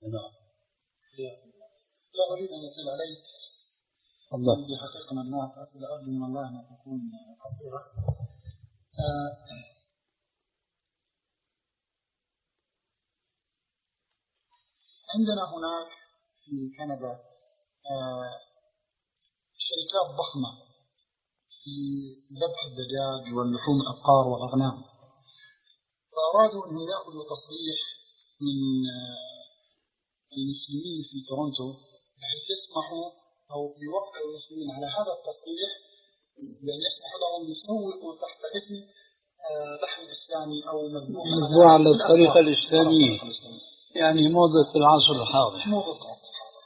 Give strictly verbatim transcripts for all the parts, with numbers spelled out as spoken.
نعم. لا أريد أن أطيل عليك. الله. بحقيقة مجموعة أسئلة أرجو من الله أن تكون قصيرة. آه عندنا هناك في كندا آه شركات ضخمة في ذبح الدجاج واللحوم الأبقار والأغنام، فأرادوا أن يأخذوا تصريح من آه المسلمين في تورونتو بحيث يسمحوا أو يوقعوا المسلمين على هذا التصريح، يعني يسمح لهم يسوقوا تحت اسم لحم إسلامي أو مذبوح على الطريقة الإسلامية، يعني موضة العصر الحاضر. موضة العصر الحاضر.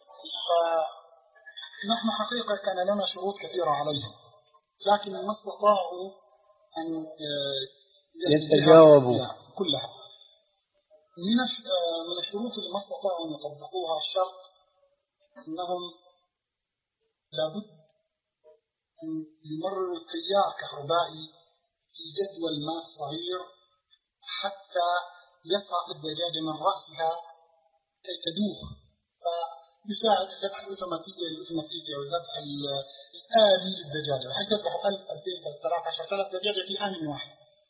فنحن حقيقة كان لنا شروط كثيرة عليهم، لكن ما استطاعوا أن يتجاوبوا كلها. من من الشروط اللي ما استطاعوا أن يطبقوها الشرط أنهم لابد أن يمرروا تيار كهربائي في جدول ماء صغير حتى يسقط الدجاجة من رأسها كي تدوب، فيساعد الذبح الأوتوماتيكي الأوتوماتيكي أو الذبح الآلي للدجاجة، بحيث يذبحوا ألف ألفين ثلاثة عشر ثلاث دجاجة في آن واحد.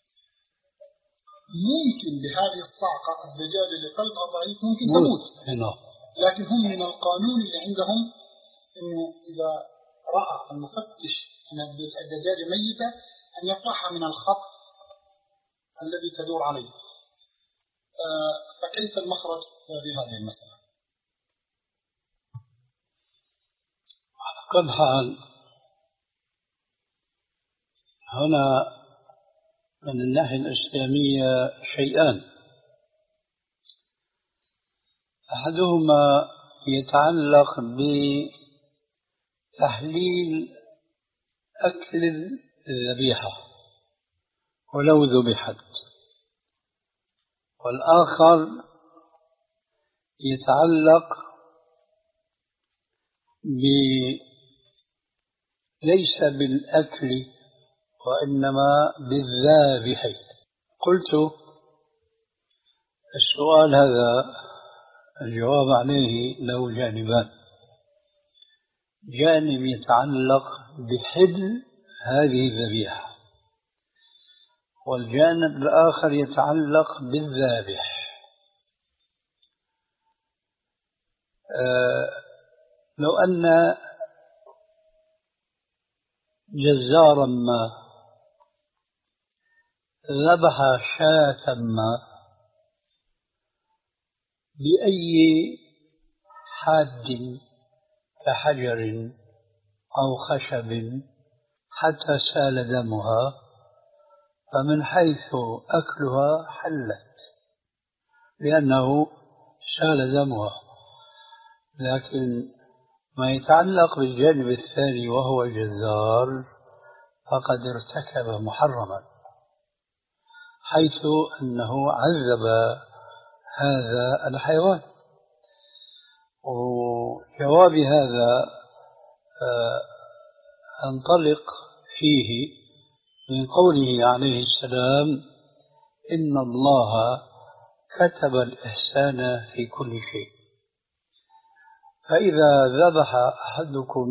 ممكن بهذه الصعقة الدجاجة اللي قلبها ضعيف ممكن تموت، لكن هم من القانون اللي عندهم إنه إذا رأى المفتش أن الدجاجة ميتة أن يطرحها من الخط الذي تدور عليه. آه فكيف المخرج في هذه المسألة؟ على كل حال هنا من الناحية الإسلامية شيئان، أحدهما يتعلق بتحليل أكل الذبيحة ولو ذبحت، والآخر يتعلق ب ليس بالأكل وإنما بالذابح. قلت السؤال هذا الجواب عليه له جانبان، جانب يتعلق بحل هذه الذبيحة، والجانب الآخر يتعلق بالذابح. أه لو أن جزارا ما ذبح شاة ما بأي حاد كحجر أو خشب حتى سال دمها، فمن حيث أكلها حلت لأنه سال دمها، لكن ما يتعلق بالجانب الثاني وهو الجزار فقد ارتكب محرما، حيث أنه عذب هذا الحيوان. وجواب هذا أنطلق فيه من قوله عليه السلام: إن الله كتب الإحسان في كل شيء، فإذا ذبح أحدكم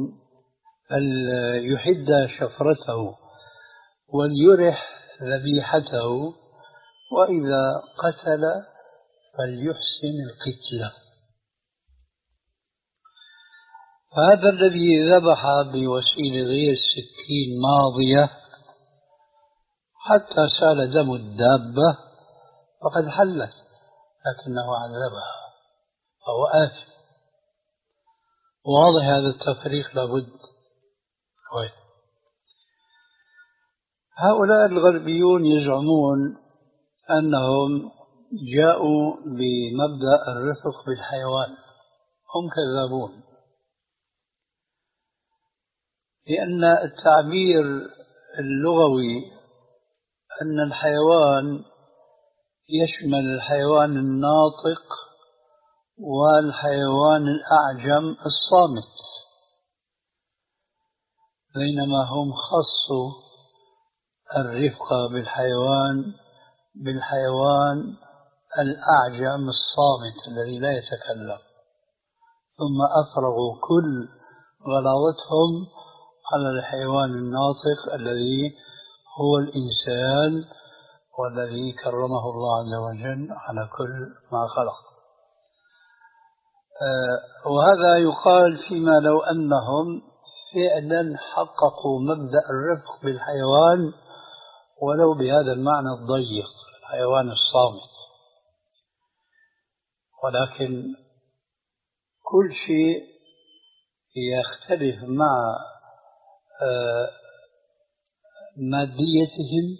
فليحد شفرته وليرح ذبيحته، وإذا قتل فليحسن القتلة. فهذا الذي ذبح بوسيلة غير سكين ماضية حتى سال دم الدابة فقد حلت، لكنه عذبها فهو آثم. واضح هذا التفريق لابد. كويس. هؤلاء الغربيون يزعمون أنهم جاءوا بمبدأ الرفق بالحيوان، هم كذابون، لأن التعبير اللغوي أن الحيوان يشمل الحيوان الناطق والحيوان الأعجم الصامت، بينما هم خصوا الرفق بالحيوان بالحيوان الأعجم الصامت الذي لا يتكلم، ثم أفرغوا كل غلاوتهم على الحيوان الناطق الذي هو الإنسان، والذي كرمه الله عز وجل على كل ما خلق. آه وهذا يقال فيما لو أنهم فعلا حققوا مبدأ الرفق بالحيوان ولو بهذا المعنى الضيق، الحيوان الصامت. ولكن كل شيء يختلف مع آه ماديتهم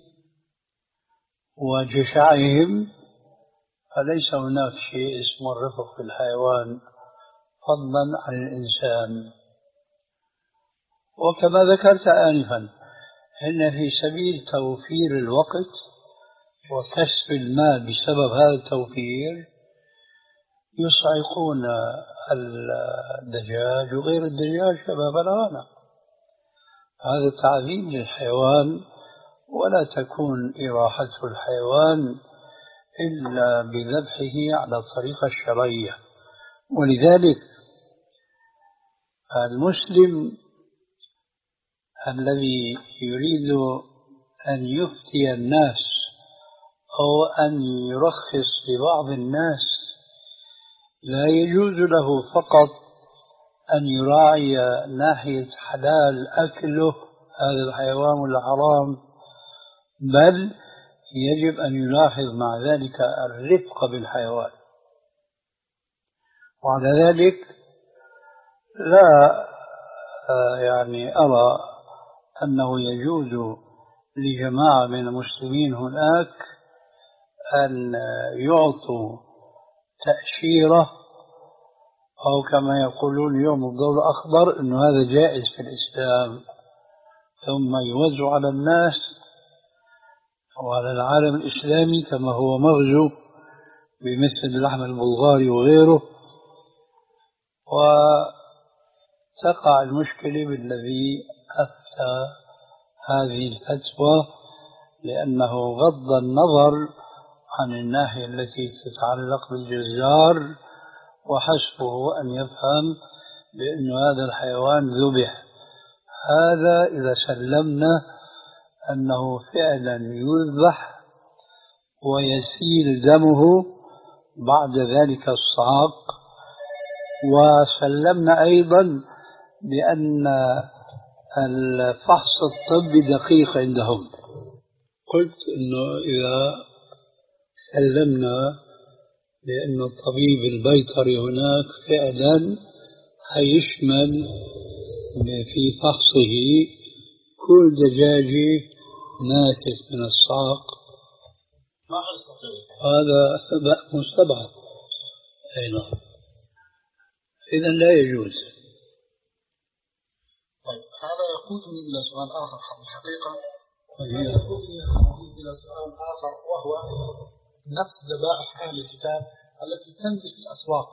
وجشعهم، فليس هناك شيء اسمه الرفق بالحيوان فضلا عن الإنسان. وكما ذكرت آنفا، إن في سبيل توفير الوقت وكسب المال بسبب هذا التوفير يصعقون الدجاج وغير الدجاج شباب الغنم. هذا تعظيم للحيوان، ولا تكون إراحة الحيوان إلا بذبحه على الطريقة الشرعية. ولذلك المسلم الذي يريد أن يفتي الناس أو أن يرخص لبعض الناس لا يجوز له فقط أن يراعي ناحية حلال أكله هذا الحيوان ولا حرام، بل يجب أن يلاحظ مع ذلك الرفق بالحيوان. وعلى ذلك لا يعني أرى أنه يجوز لجماعة من المسلمين هناك أن يعطوا تأشيرة أو كما يقولون اليوم الضوء الأخضر، أنه هذا جائز في الإسلام، ثم يوزع على الناس وعلى العالم الإسلامي كما هو مغزو بمثل اللحم البلغاري وغيره، وتقع المشكلة بالذي أفتى هذه الفتوى، لأنه غض النظر عن الناحية التي تتعلق بالجزار، وحسبه أن يفهم بأن هذا الحيوان ذبح. هذا إذا سلمنا أنه فعلا يذبح ويسيل دمه بعد ذلك الصعق، وسلمنا أيضا بأن الفحص الطبي دقيق عندهم. قلت أنه إذا سلمنا بأن الطبيب البيطري هناك فعلا هيشمل في فحصه كل دجاجة ناتج من الصعق، ما أستطيع هذا مستبعد. أي نعم، إذا لا يجوز. طيب هذا يقودني إلى سؤال آخر الحقيقة، هذا يقودني إلى سؤال آخر، وهو نفس ذبائح أهل الكتاب التي تنزل في الأسواق،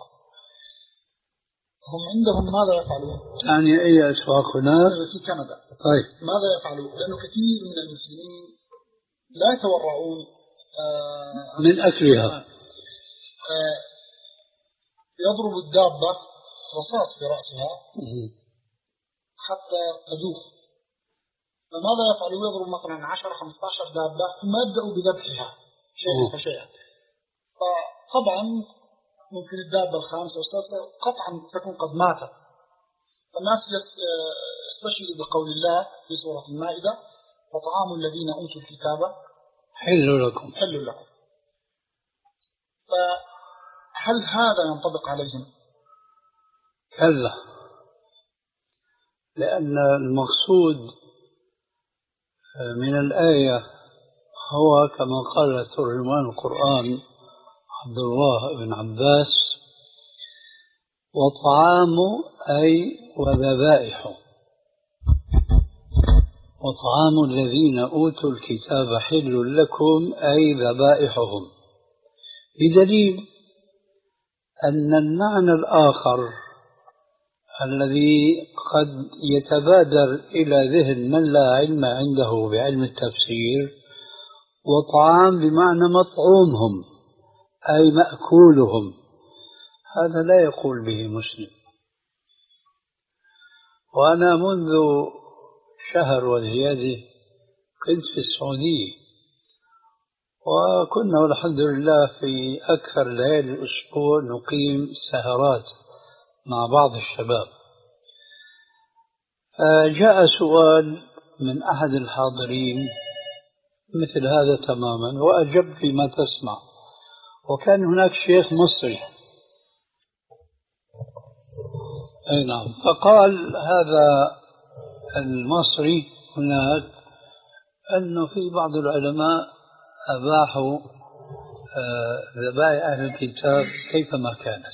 هم عندهم ماذا يفعلون؟ يعني أي أسواق هناك؟ في كندا. طيب ماذا يفعلون؟ لأنه كثير من المسلمين لا يتورعون آه من أكلها. آه يضرب الدابة رصاص في رأسها حتى تدوخ. فماذا يفعلون؟ يضرب مثلا عشرة خمسة عشر دابة ثم يبدأوا بذبحها شيئا فشيئا. فطبعا ممكن الدابة الخامسة والسادسة قطعا تكون قد ماتت. الناس يستشهدوا بقول الله في سورة المائدة: وطعام الذين أوتوا الكتاب حل لكم حل لكم. فهل هذا ينطبق عليهم؟ كلا، لأن المقصود من الآية هو كما قال ترجمان القرآن عبد الله بن عباس: وطعام أي وذبائح، وطعام الذين أوتوا الكتاب حل لكم أي ذبائحهم، بدليل أن المعنى الآخر الذي قد يتبادر إلى ذهن من لا علم عنده بعلم التفسير، وطعام بمعنى مطعومهم، أي مأكولهم، هذا لا يقول به مسلم. وأنا منذ شهر وزيادة كنت في السعودية، وكنا والحمد لله في أكثر ليالي الأسبوع نقيم سهرات مع بعض الشباب. فجاء سؤال من أحد الحاضرين مثل هذا تماما، وأجبت بما تسمع. وكان هناك شيخ مصري، أي نعم، فقال هذا المصري هناك أنه في بعض العلماء أباحوا ذبائح أهل الكتاب كيفما كانت.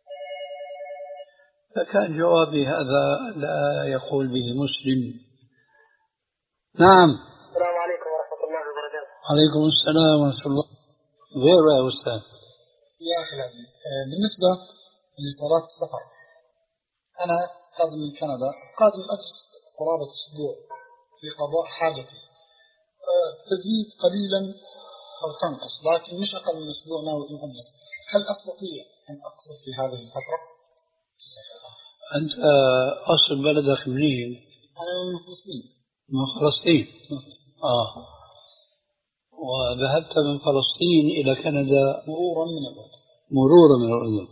فكان جوابي هذا لا يقول به مسلم. نعم. السلام عليكم ورحمة الله وبركاته. عليكم السلام ورحمة الله. غير يا أستاذ. يا أخي العزيز، بالنسبة لصلاة السفر، أنا قادم من كندا، قادم أجلس قرابة أسبوع في قضاء حاجتي، تزيد قليلا أو تنقص، لكن مش أقل من أسبوع ناوي أن أجلس. هل أستطيع أن أقصر في هذه الفترة؟ أنت أصل بلدك منين؟ أنا من فلسطين. من فلسطين؟ آه. وذهبت من فلسطين إلى كندا مرورا من الأردن. مرورا من الأردن.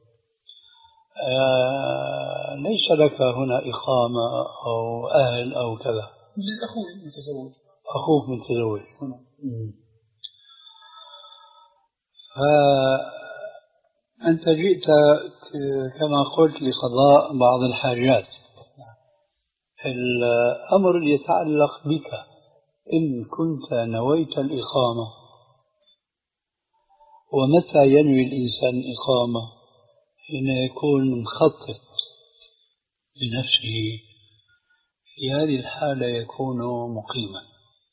آه ليس لك هنا إقامة أو أهل أو كذا؟ لأخوي متزوج. أخوك متزوج. فأنت جئت كما قلت لقضاء بعض الحاجات. الأمر يتعلق بك. إن كنت نويت الإقامة، ومتى ينوي الإنسان إقامة؟ حين يكون مخطط لنفسه، في هذه الحالة يكون مقيما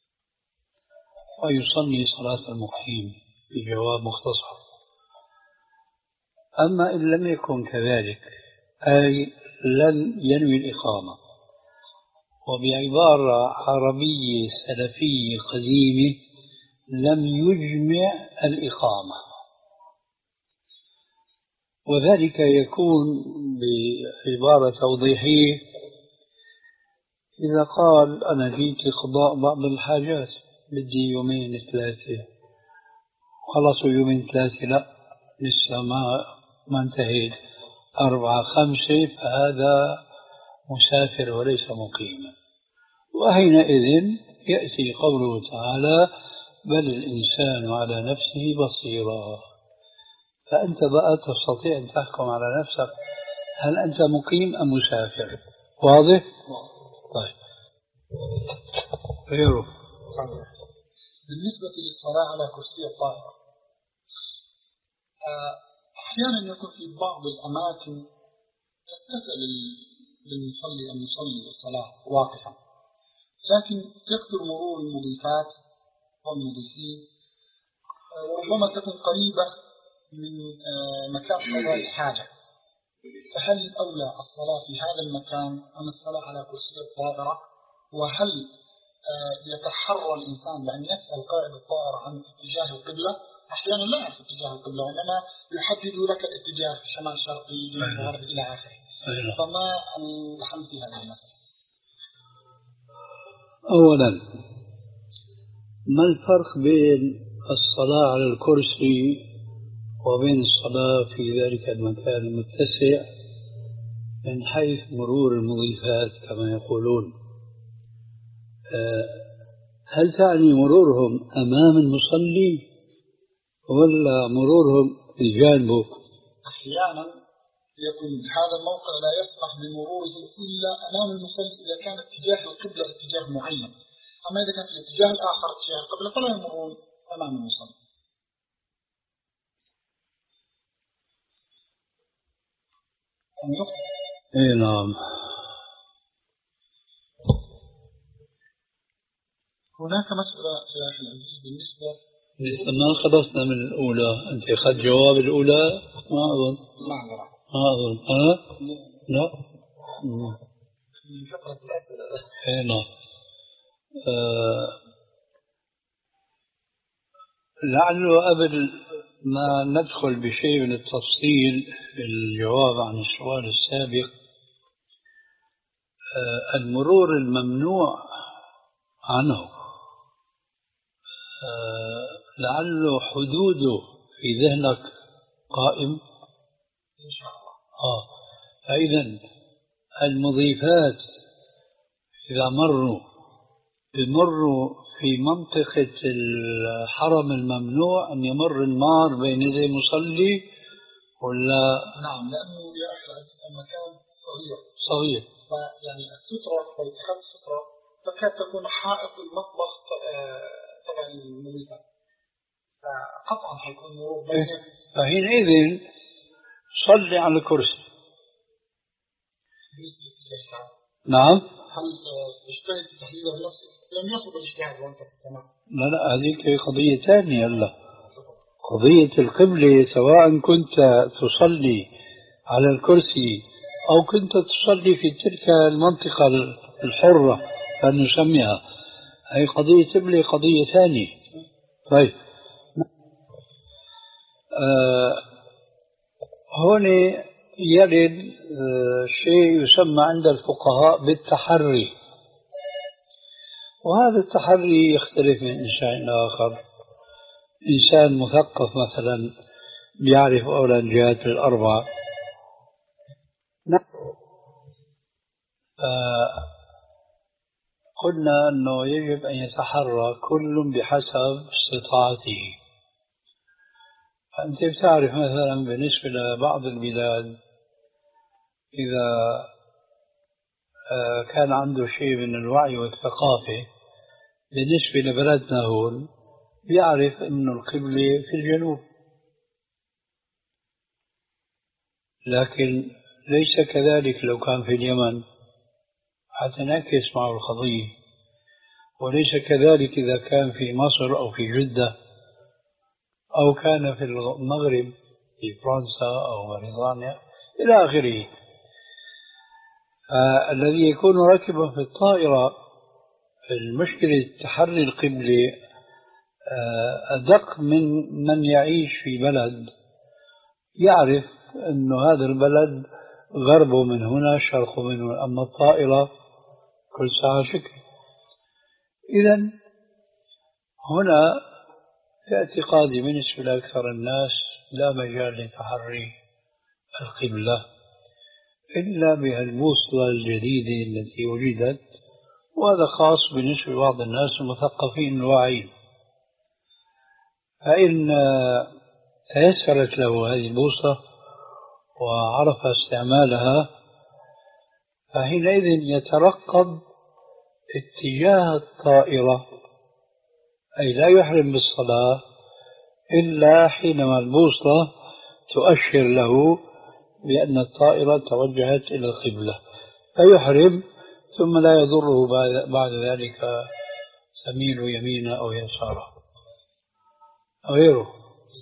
ويصلي صلاة المقيم بجواب مختصر. أما إن لم يكن كذلك، أي لن ينوي الإقامة، وبعبارة عربية سلفية قديمة لم يجمع الإقامة، وذلك يكون بعبارة توضيحية إذا قال أنا جيت لقضاء بعض الحاجات، بدي يومين ثلاثة، خلصوا يومين ثلاثة لا لسه ما ما انتهيت، أربعة خمسة، فهذا مسافر وليس مقيما. وحينئذ يأتي قوله تعالى بل الإنسان على نفسه بصيرا. فأنت بقى تستطيع أن تحكم على نفسك هل أنت مقيم أم مسافر. واضح؟ طيب. غيره. بالنسبة للصلاة على كرسي الطائرة، أحيانا يكون في بعض الأماكن تسأل للمصلي أن يصلي الصلاة واقفا، لكن يكثر مرور المضيفات والمضيفين، وربما تكون قريبة من مكان قضاء الحاجة. فهل الأولى الصلاة في هذا المكان أم الصلاة على كرسي الطائرة؟ وهل يتحرى الإنسان بأن يسأل قائد الطائرة عن اتجاه القبلة؟ أحيانا لا يعرف اتجاه القبلة، وإنما يحدد لك الاتجاه شمال شرقي جنوب غربي إلى آخره. فما الحل في هذه المسألة؟ أولا، ما الفرق بين الصلاة على الكرسي وبين الصلاة في ذلك المكان المتسع من حيث مرور المضيفات كما يقولون؟ هل تعني مرورهم أمام المصلي ولا مرورهم بجانبه؟ أحيانا يكون هذا الموقع لا يسمح بمروره إلا أمام المصلي إذا كان اتجاه القبلة اتجاه معين، أما إذا كان في الاتجاه الآخر اتجاه القبلة فلا يمرون أمام المصلي. إيه نعم. هناك مسألة يا أخي العزيز بالنسبة لسه ما خلصنا من الأولى. أنت أخذت جواب الأولى؟ ما أظن. ما أظن. ما أظن. ها؟ لا. إيه نعم. آه. لعله قبل ما ندخل بشيء من التفصيل في الجواب عن السؤال السابق. المرور الممنوع عنه لعل حدوده في ذهنك قائم إن شاء الله. آه فإذا المضيفات إذا مروا بمروا في منطقة الحرم الممنوع أن يمر النار بين يدي مصلي ولا؟ نعم، لأنه يا أخي المكان صغير صغير، فيعني السترة لو اتخذت سترة تكاد تكون حائط المطبخ تبع المضيفات، فقطعا حيكون مرور بينك. فحينئذ صلي على الكرسي. نعم. هل تجتهد في تحليله بنفسك؟ لم يصل الاجتهاد وانت تستمع. لا لا، هذيك قضية ثانية. هلا قضية القبلة، سواء كنت تصلي على الكرسي أو كنت تصلي في تلك المنطقة الحرة فنسميها، هي قضية قبلة قضية ثانية. طيب آه هون يرد آه شيء يسمى عند الفقهاء بالتحري، وهذا التحري يختلف من إنسان إلى آخر. إنسان مثقف مثلا بيعرف أولا الجهات الأربعة، قلنا أنه يجب أن يتحرى كل بحسب استطاعته. فأنت بتعرف مثلا بالنسبة لبعض البلاد إذا كان عنده شيء من الوعي والثقافة، بالنسبة لبلدنا هون بيعرف أن القبلة في الجنوب، لكن ليس كذلك لو كان في اليمن، حتنعكس معه القضية. وليس كذلك إذا كان في مصر أو في جدة أو كان في المغرب في فرنسا أو بريطانيا إلى آخره. الذي يكون راكبا في الطائرة، المشكلة تحري القبلة أدق من من يعيش في بلد يعرف أن هذا البلد غربه من هنا شرقه من هنا، أما الطائرة كل ساعة شكل. إذن هنا في اعتقادي بالنسبة لأكثر الناس لا مجال لتحري القبلة إلا بهالبوصلة الجديدة التي وجدت، وهذا خاص بالنسبة لبعض الناس المثقفين الواعين. فإن تيسرت له هذه البوصلة وعرف استعمالها، فحينئذ يترقب اتجاه الطائرة، أي لا يحرم بالصلاة إلا حينما البوصلة تؤشر له بأن الطائرة توجهت إلى القبلة، فيحرم ثم لا يضره بعد ذلك سميل يمينه أو يساره أو غيره.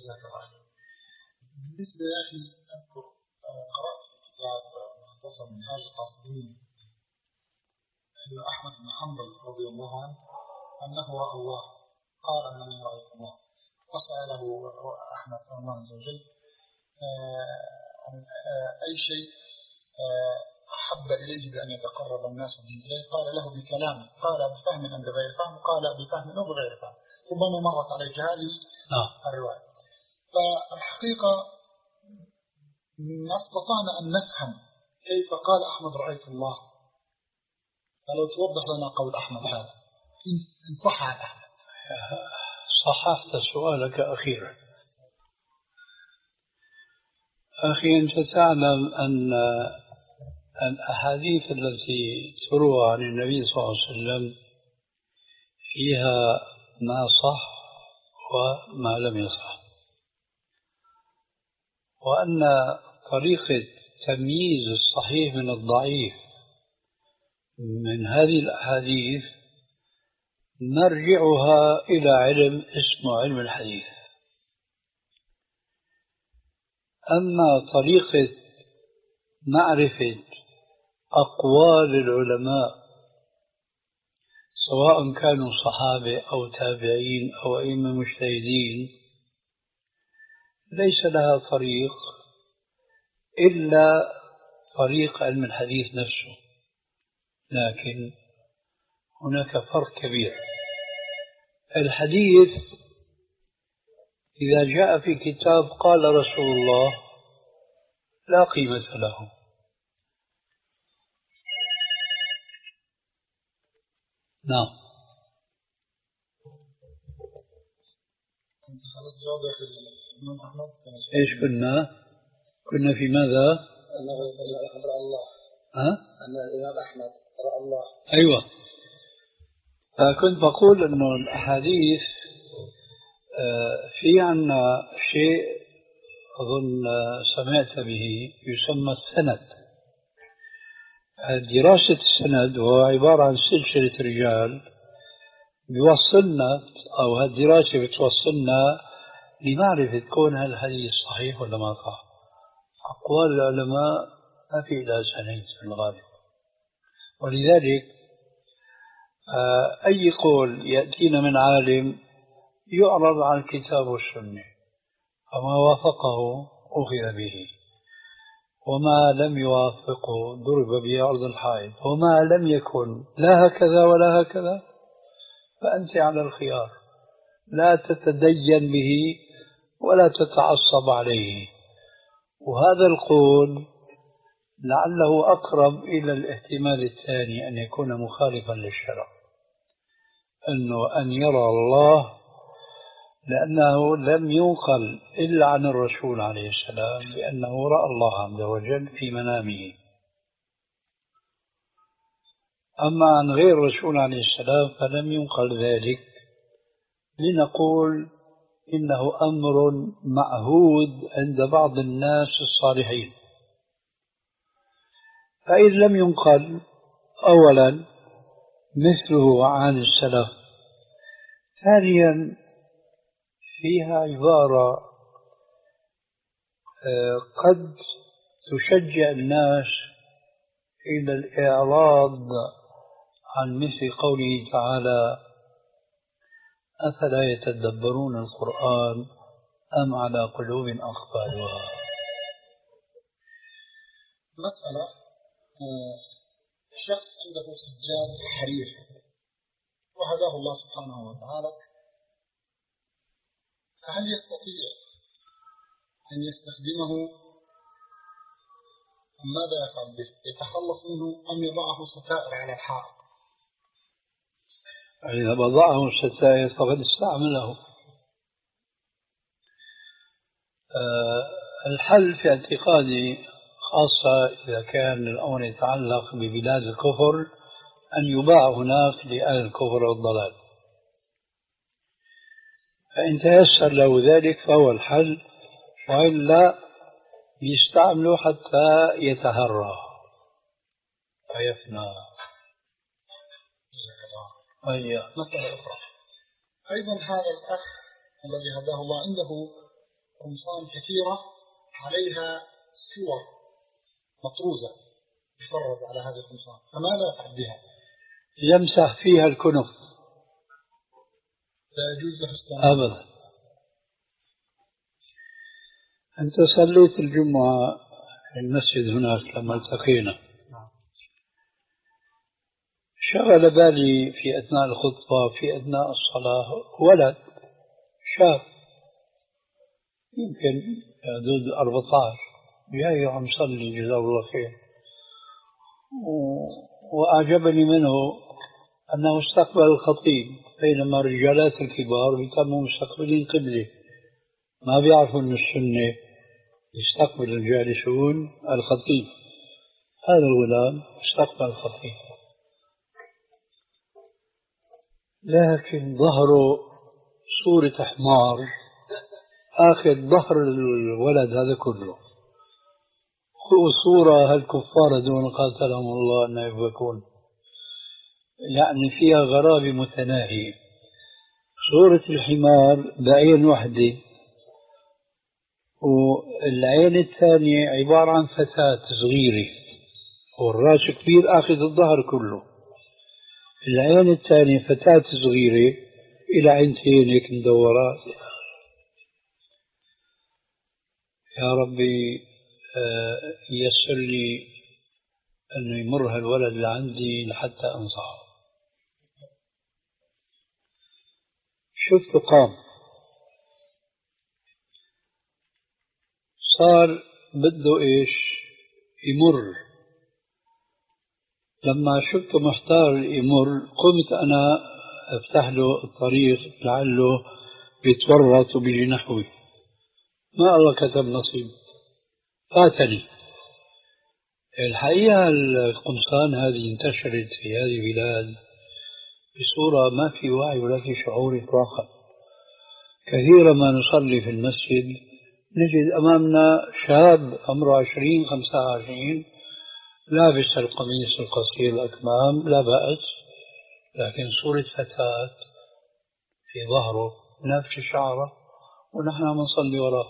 بالنسبة يا أخي أذكر قرأت كتاب مختصر من هاج القاصدين أن أحمد بن حنبل رضي الله عنه أنه رأى الله، قال أنني رأيت الله، فسأله أحمد الله عز وجل عن أي شيء أحب إليه بأن يتقرب الناس به إليه، قال له بكلام، قال بفهم أم بغير فهم، قال بفهم أو بغير فهم. ربما مرت عليك هذه الرواية. فالحقيقة ما استطعنا أن نفهم كيف قال أحمد رأيت الله، فلو توضح لنا قول أحمد هذا إن صح عن أحمد. صححت سؤالك أخيرا. أخي أنت تعلم أن الأحاديث التي تروى عن النبي صلى الله عليه وسلم فيها ما صح وما لم يصح، وأن طريقة تمييز الصحيح من الضعيف من هذه الأحاديث نرجعها إلى علم اسمه علم الحديث. أما طريقة معرفة أقوال العلماء سواء كانوا صحابة أو تابعين أو أئمة مجتهدين، ليس لها طريق إلا طريق علم الحديث نفسه، لكن هناك فرق كبير. الحديث إذا جاء في كتاب قال رسول الله لا قيمة له. نعم. الإمام أحمد إيش كنا؟ كنا في ماذا؟ أنه أخبر الله. ها؟ أن الإمام أحمد رأى الله. أيوة. فكنت بقول أنه الأحاديث في عنا شيء أظن سمعت به يسمى السند. دراسة السند هو عبارة عن سلسلة رجال بيوصلنا، أو هالدراسة بتوصلنا لمعرفة كون هالحديث صحيح ولا ما صح. أقوال العلماء ما في إلا سنين في الغالب، ولذلك أي قول يأتينا من عالم يعرض على الكتاب والسنة، فما وافقه أخذ به، وما لم يوافقه ضرب به أرض الحائط، وما لم يكن لا هكذا ولا هكذا فأنت على الخيار، لا تتدين به ولا تتعصب عليه. وهذا القول لعله أقرب إلى الاحتمال الثاني، أن يكون مخالفا للشرع، أنه أن يرى الله، لأنه لم ينقل إلا عن الرسول عليه السلام بأنه رأى الله عز وجل في منامه. أما عن غير الرسول عليه السلام فلم ينقل ذلك، لنقول إنه أمر معهود عند بعض الناس الصالحين. فإن لم ينقل أولا مثله عن السلف، ثانيا فيها عبارة قد تشجع الناس إلى الإعراض عن مثل قوله تعالى أفلا يتدبرون القرآن أم على قلوب أقفالها. مسألة شخص عنده سجاد حرير وهداه الله سبحانه وتعالى، فهل يستطيع أن يستخدمه أم ماذا يفعل به؟ يتخلص منه أم يضعه ستائر على الحائط؟ إذا وضعه ستائر فقد استعمله. أه الحل في اعتقادي، خاصة إذا كان الأمر يتعلق ببلاد الكفر، أن يباع هناك لأهل الكفر والضلال، فإن تيسر له ذلك فهو الحل، وإلا يستعمله حتى يتهرى ويفنى. أيوة. مسألة أخرى أيضا، هذا الأخ الذي هداه الله عنده قمصان كثيرة عليها صور مطروزة يفرز على هذه القمصان، فماذا يفعل بها؟ يمسح فيها الكنف. لا يجوز له استعمال أبدا. أنت صليت الجمعة في المسجد هناك لما التقينا، شغل بالي في أثناء الخطبة في أثناء الصلاة ولد شاب يمكن حدود أربعة عشر جاي عم يصلي جزاه الله خير، وأعجبني منه أنه استقبل الخطيب، بينما الرجالات الكبار بيتموا مستقبلين قبله، ما بيعرفوا أن السنة يستقبل الجالسون الخطيب. هذا الغلام استقبل الخطيب، لكن ظهره صورة حمار آخذ ظهر الولد هذا كله، وصورة هالكفار دون قاتلهم الله أن يبكون، يعني فيها غرابة متناهية. صورة الحمار بعين واحدة، والعين الثانية عبارة عن فتاة صغيرة، والراس كبير آخذ الظهر كله. العين الثانية فتاة صغيرة إلى عينتين هيك مدورات. يا ربي آه، يسر لي أنه يمر هالولد لعندي لحتى أنصحه. شفته قام، صار بده إيش يمر. لما شفته محتار يمر قمت أنا أفتح له الطريق لعله بيتورط وبيجي نحوي. ما الله كتب نصيب، فاتني. الحقيقة القمصان هذه انتشرت في هذه البلاد بصورة ما في وعي ولا في شعور إطلاقا. كثيرا ما نصلي في المسجد نجد أمامنا شاب عمره عشرين خمسة وعشرين لابس القميص القصير الأكمام، لا بأس، لكن صورة فتاة في ظهره نافش شعره ونحن نصلي وراه.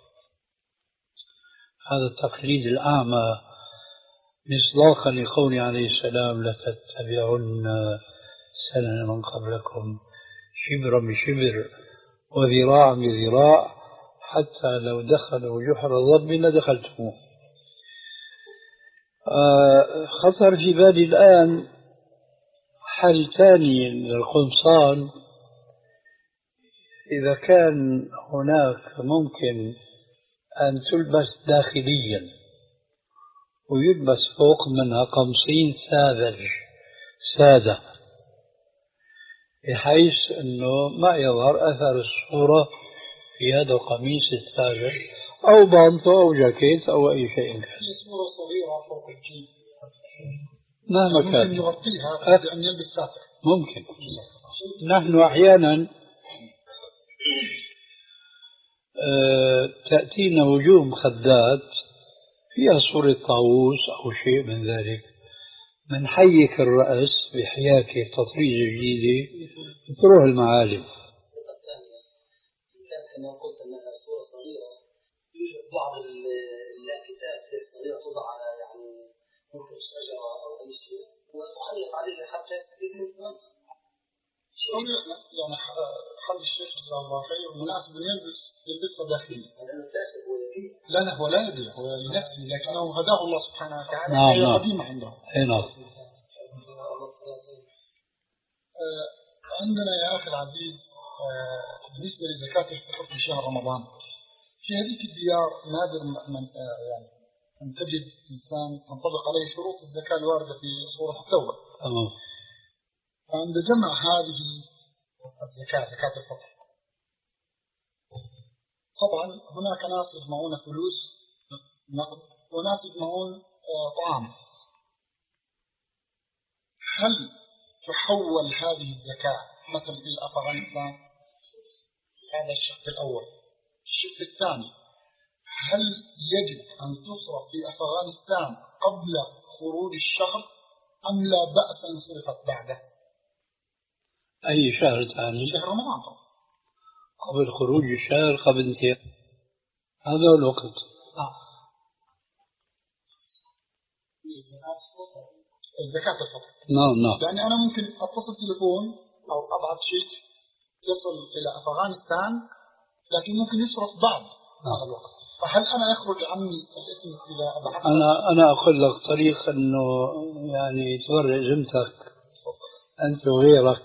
هذا التقليد الأعمى مصداقا لقول عليه السلام: لتتبعن سنن من قبلكم شبرا بشبر وذراعا بذراع حتى لو دخلوا جحر ضب لدخلتموه. آه خطر في بالي الآن حل ثاني للقمصان، إذا كان هناك ممكن أن تلبس داخليا ويلبس فوق منها قمصين ساذج سادة، بحيث أنه ما يظهر أثر الصورة في هذا القميص الساذج أو بانطو أو جاكيت أو أي شيء كان. صورة صغيرة فوق الجيب مهما كان ممكن يغطيها بأن يلبس ساتر. ممكن. نحن أحيانا أه تأتينا وجوه مخدات فيها صورة طاووس أو شيء من ذلك، من حيك الرأس بحياكة تطريزة جديدة تروح المعالم. كما قلت انها صوره صغيره، يوجد بعض اللافتات الصغيره توضع على يعني ممكن الشجره او اي شيء وتعلق عليه حتى يستفيد منه. يعني خلي الشيخ جزاه الله خير مناسب ان يلبس يلبسها داخليا. لا لا هو لا يبيع، هو لنفسه، لكنه هداه الله سبحانه وتعالى. نعم هي نعم. قديمه عنده. اي نعم. عندنا يا اخي العزيز بالنسبه لزكاه الفطر في شهر رمضان، في هذه الديار نادر من يعني ان تجد انسان تنطبق عليه شروط الزكاه الوارده في سوره التوبه. تمام. فعند جمع هذه الزكاه زكاه الفطر، طبعا هناك ناس يجمعون فلوس نقد وناس يجمعون طعام. هل تحول هذه الزكاه مثلا الى افغانستان؟ هذا الشق الاول. الشق الثاني، هل يجب ان تصرف في افغانستان قبل خروج الشهر ام لا باس ان صرفت بعده؟ اي شهر ثاني؟ شهر رمضان قبل خروج الشهر، قبل انتهاء هذا الوقت. آه. زكاة الفطر. نعم نعم. يعني أنا ممكن أتصل تليفون أو أبعث شيك يصل إلى أفغانستان، لكن ممكن يصرف بعد هذا الوقت. فهل أنا يخرج عني الاسم إذا أبعث؟ أنا أنا أقول لك طريق إنه يعني توري ذمتك أنت وغيرك.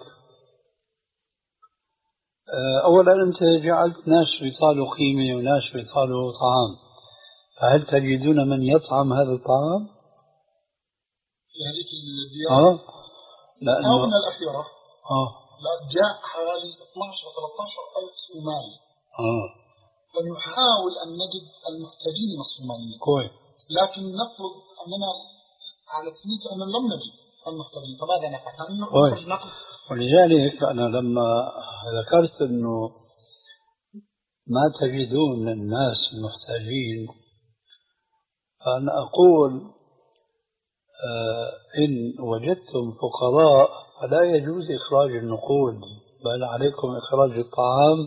أولا أنت جعلت ناس بيطالوا قيمة وناس بيطالوا طعام، فهل تجدون من يطعم هذا الطعام؟ في هذه الديار؟ آه لأنه الآونة الأخيرة آه لا جاء حوالي اثنعش أو ثلاثة عشر ألف صومالي. آه فنحاول أن نجد المحتاجين من الصوماليين. كويس. لكن نفرض أننا على سبيل أننا لم نجد المحتاجين، فماذا نفعل؟ نخرج نقل. ولذلك أنا لما ذكرت أنه ما تجدون الناس المحتاجين، فأنا أقول آه إن وجدتم فقراء فلا يجوز إخراج النقود، بل عليكم إخراج الطعام،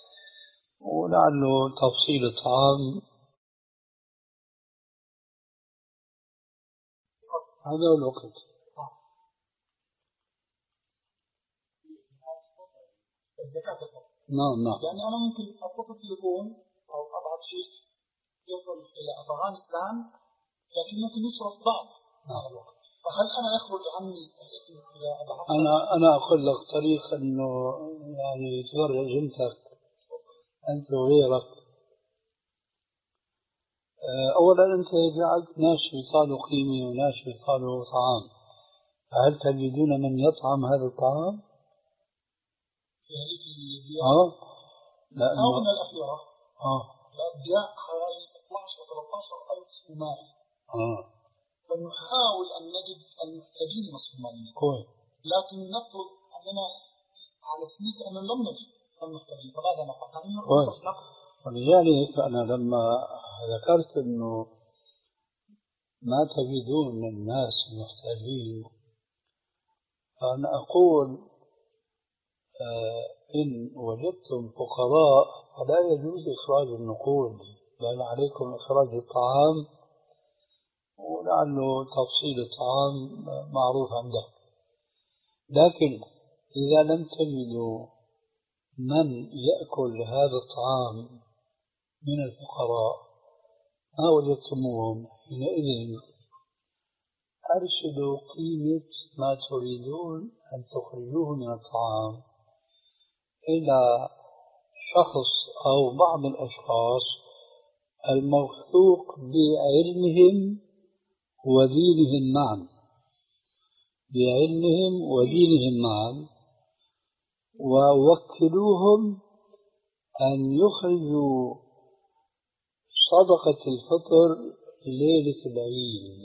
ولعله تفصيل الطعام هذا هو الوقت. الزكاة الفطر. نعم نعم. يعني أنا ممكن أتصل تليفون أو أبعث شيء يصل إلى أفغانستان لكن ممكن يصرف بعض هذا الوقت، فهل أنا يخرج عني إذا أبعثت؟ أنا أنا أقول لك طريق إنه يعني تفرج أنت أنت وغيرك. أولا أنت جعلت ناس يصالوا قيمة وناس يصالوا طعام، فهل تجدون من يطعم هذا الطعام؟ في هذه البيئة آه لأنه الآونة الأخيرة آه الأنبياء حوالي اثني عشر ثلاثة عشر ألف صومالي، آه فنحاول أن نجد المحتاجين من الصوماليين، كويس، لكن نطلب أننا على سبيل أننا لم نجد المحتاجين، فماذا نفعل؟ كويس. ولذلك أنا لما ذكرت إنه ما تجدون من الناس المحتاجين، فأنا أقول آه إن وجدتم فقراء فلا يجوز إخراج النقود، بل عليكم إخراج الطعام، ولعله تفصيل الطعام معروف عنده. لكن إذا لم تجدوا من يأكل هذا الطعام من الفقراء ما وجدتموهم، حينئذ أرشدوا قيمة ما تريدون أن تخرجوه من الطعام إلى شخص أو بعض الأشخاص الموثوق بعلمهم ودينهم معا، بعلمهم ودينهم معا، ووكلوهم أن يخرجوا صدقة الفطر ليلة العيد،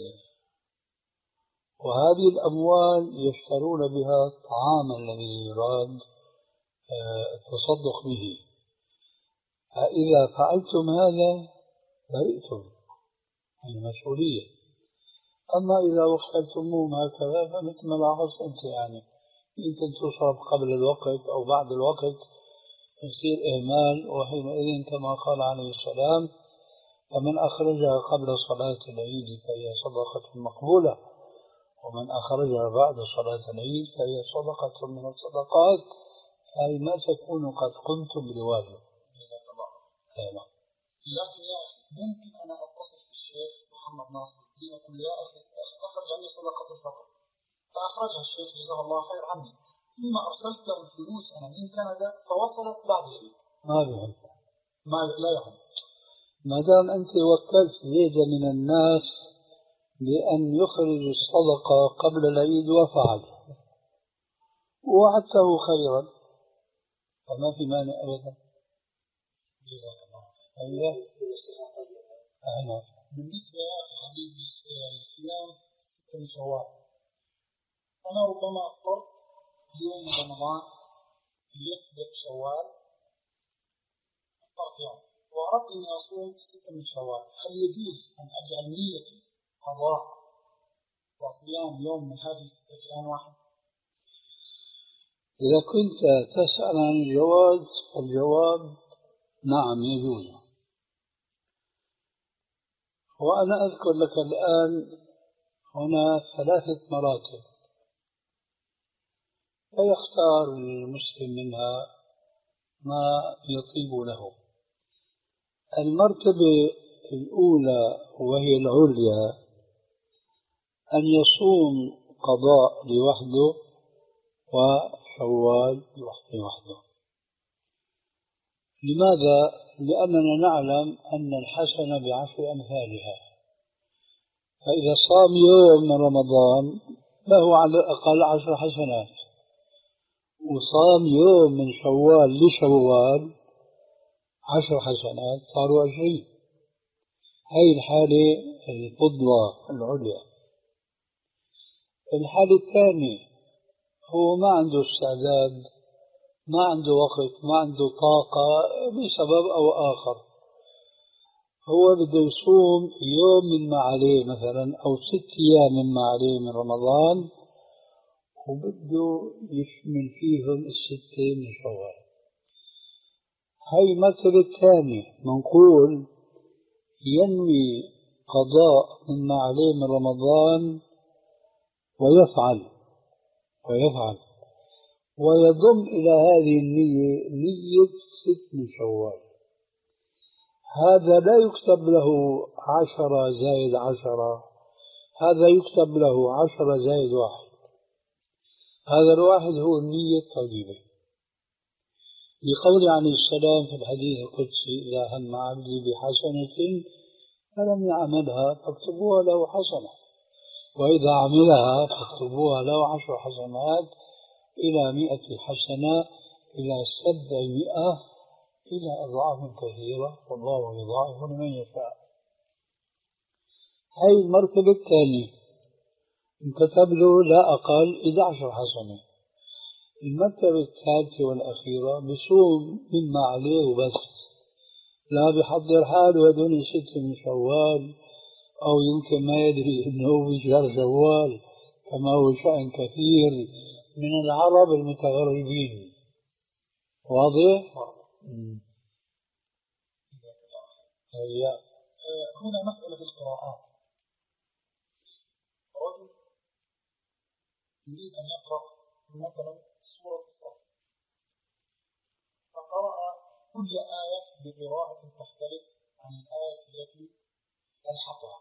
وهذه الأموال يشترون بها الطعام الذي يراد التصدق به. فإذا فعلتم هذا برئتم من المسؤولية. أما إذا وكلتموهم هكذا فمثل ما لاحظت أنت، يعني يمكن تصرف قبل الوقت أو بعد الوقت، يصير إهمال، وحينئذ كما قال عليه السلام: فمن أخرجها قبل صلاة العيد فهي صدقة مقبولة، ومن أخرجها بعد صلاة العيد فهي صدقة من الصدقات، أي ما تكون قد قمتم بواجب. أيوة. لكن يا أخي ممكن أنا أتصل بالشيخ محمد ناصر الدين أقول يا أخي أخرج عني صدقة الفطر، فأخرجها الشيخ جزاه الله خير عني، ثم أرسلت له الفلوس أنا من كندا فوصلت بعد العيد. ما بهم ما لا يهم. ما دام أنت وكلت زيد من الناس بأن يخرج الصدقة قبل العيد وفعل ووعدته خيرا فما في مانع أبدا. أيوة. أهلا. بالنسبة يا حبيبي الصيام ستة شوال، أنا ربما أفطرت يوم رمضان يسبق شوال، أفطرت يوم وأردت أن أصوم ستة من شوال، هل يجوز أن أجعل نيتي قضاء وصيام يوم من هذه الستة أيام واحد؟ إذا كنت تسأل عن الجواز فالجواب نعم يجوز. وأنا أذكر لك الآن هنا ثلاثة مراتب فيختار المسلم منها ما يطيب له. المرتبة الأولى وهي العليا أن يصوم قضاء لوحده وشوال لوحده. لماذا؟ لأننا نعلم أن الحسنة بعشر أمثالها، فإذا صام يوم من رمضان له على الأقل عشر حسنات، وصام يوم من شوال لشوال عشر حسنات صاروا عشرين. هاي الحالة القدوة العليا. الحالة الثانية هو ما عنده استعداد، ما عنده وقت، ما عنده طاقة بسبب أو آخر، هو بده يصوم يوم مما عليه مثلا أو ست أيام مما عليه من رمضان، وبده يشمل فيهم الستة من شوال. هاي المرتبة الثانية، منقول ينوي قضاء مما عليه من رمضان ويفعل ويفعل ويضم إلى هذه النية نية ست من شوال. هذا لا يكتب له عشرة زائد عشرة، هذا يكتب له عشرة زائد واحد. هذا الواحد هو النية الطيبة، لقول عليه السلام في الحديث القدسي: إذا هم عبدي بحسنة فلم يعملها فاكتبوها له حسنة، وإذا عملها فاكتبوها له عشر حسنات إلى مئة حسنة إلى سبعمائة إلى أضعاف كثيرة، والله يضاعف لمن يشاء. هاي المرتبة الثانية انكتب له لا أقل إحدى عشرة حسنة. المرتبة الثالثة والأخيرة بصوم مما عليه وبس، لا بحضر حاله هدول ستة من شوال، أو يمكن ما يدري أنه بشهر شوال كما هو شأن كثير من العرب المتغربين. واضح؟ هي هنا مسألة القراءات. رجل يريد أن يقرأ مثلا سورة الصف، فقرأ كل آية بقراءة تختلف عن الآية التي ألحقها،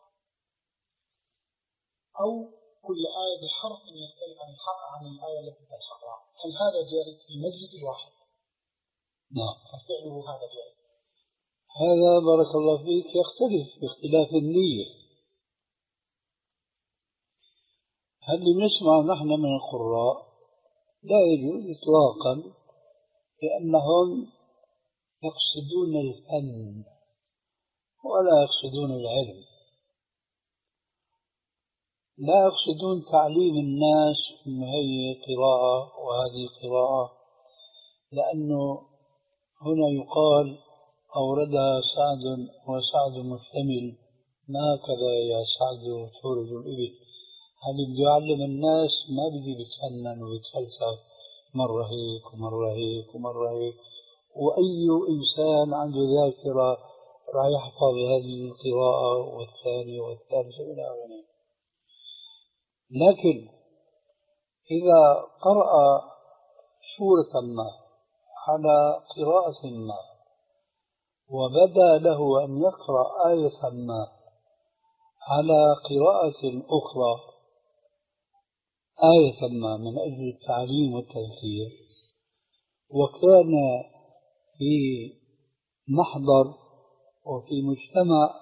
أو كل آية بحرف يختلف عن الحق عن الآية التي تلحقها. هل هذا جائز في مجلس واحد؟ نعم. فعله هذا جائز. هذا بارك الله فيك يختلف باختلاف النية. هل نسمع نحن من القراء لا يجوز إطلاقا، لأنهم يقصدون الفن ولا يقصدون العلم، لا يقصدون تعليم الناس أن هي قراءة وهذه قراءة، لأنه هنا يقال أوردها سعد وسعد محتمل، ما كذا يا سعد تورد الإبل. هل بده يعلم الناس؟ ما بده بيتفنن ويتفلسف، مرة هيك ومرة هيك ومرة هيك، وأي إنسان عنده ذاكرة راح يحفظ هذه القراءة والثانية والثالثة إلى آخره. لكن إذا قرأ سورة ما على قراءة ما وبدا له أن يقرأ آية ما على قراءة أخرى، آية ما من أجل التعليم والتذكير، وكان في محضر وفي مجتمع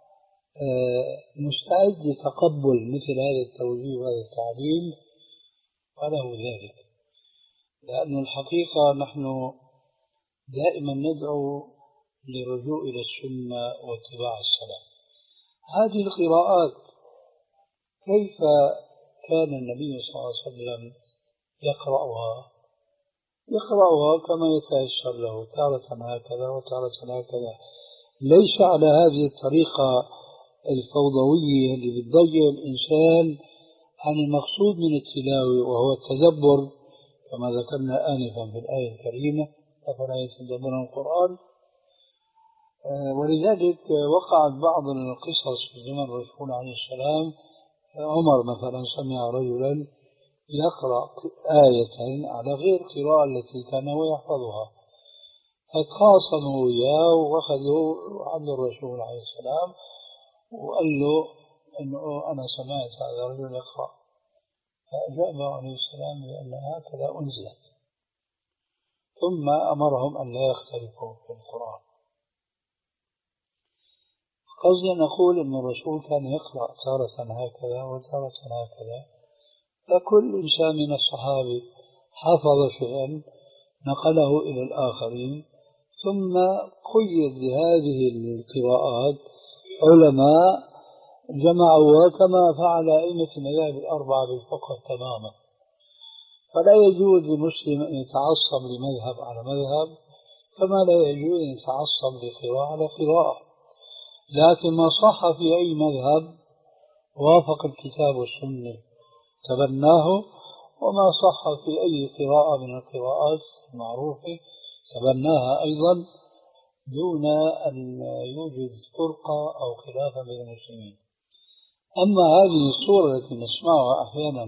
مستعد لتقبل مثل هذا التوجيه وهذا التعليم، فله ذلك. لأن الحقيقة نحن دائما ندعو للرجوع إلى السنة واتباع السلف. هذه القراءات كيف كان النبي صلى الله عليه وسلم يقرأها؟ يقرأها كما يتيسر له، تارة هكذا وتارة هكذا، ليس على هذه الطريقة الفوضوية اللي بتضيع الإنسان عن المقصود من التلاوة وهو التدبر، كما ذكرنا آنفا في الآية الكريمة: أفلا يتدبرون القرآن. ولذلك وقعت بعض القصص في زمن الرسول عليه السلام. عمر مثلا سمع رجلا يقرأ آية على غير القراءة التي كان هو يحفظها، فتخاصموا وياه وأخذوا عند الرسول عليه السلام وقال له إنه أنا سمعت هذا الرجل يقرأ، فأجاب عليه السلام بأن هكذا أنزلت، ثم أمرهم أن لا يختلفوا في القرآن. قصدي نقول أن الرسول كان يقرأ تارة هكذا وتارة هكذا، فكل إنسان من الصحابة حفظ شيئا نقله إلى الآخرين، ثم قيد بهذه القراءات علماء جمعوها كما فعل أئمة المذاهب الأربعة بالفقه تماما. فلا يجوز للمسلم أن يتعصب لمذهب على مذهب، كما لا يجوز أن يتعصب لقراءة على قراءة، لكن ما صح في أي مذهب وافق الكتاب والسنة تبناه، وما صح في أي قراءة من القراءات المعروفة تبناها أيضا، دون أن يوجد فرقة أو خلافا بين المسلمين. أما هذه الصورة التي نسمعها أحيانا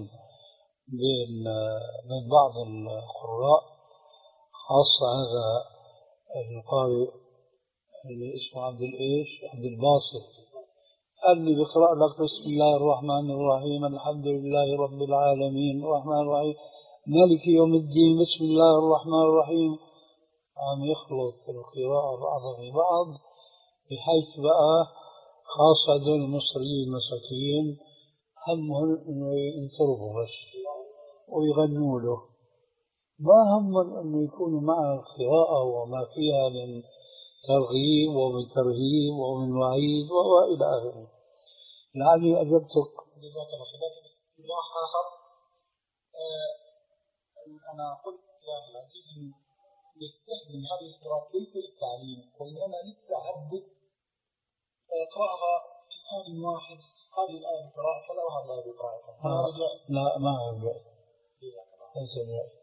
من بعض القراء، خاصة هذا القارئ اللي اسمه عبد الإيش عبد الباسط، قال لي بقرأ لك بسم الله الرحمن الرحيم الحمد لله رب العالمين الرحمن الرحيم مالك يوم الدين بسم الله الرحمن الرحيم، عم يخلط القراءة بعضها في بعض، بحيث بقى خاصة دول المصريين المساكين همهم انه ينطربوا بس ويغنوا له، ما همهم انه يكونوا مع القراءة وما فيها من ترغيب ومن ترهيب ومن وعيد والى اخره. لعلي اجبتك. جزاك الله خير. إيضاح آخر، آه أنا قلت يا أخي العزيز إنه يستخدم هذه القراءات ليس للتعليم وإنما للتعبد، فيقرأها في آن واحد هذه الآية بقراءة كذا وهذه الآية بقراءة كذا. لا ما هو جائز، ليس جائز.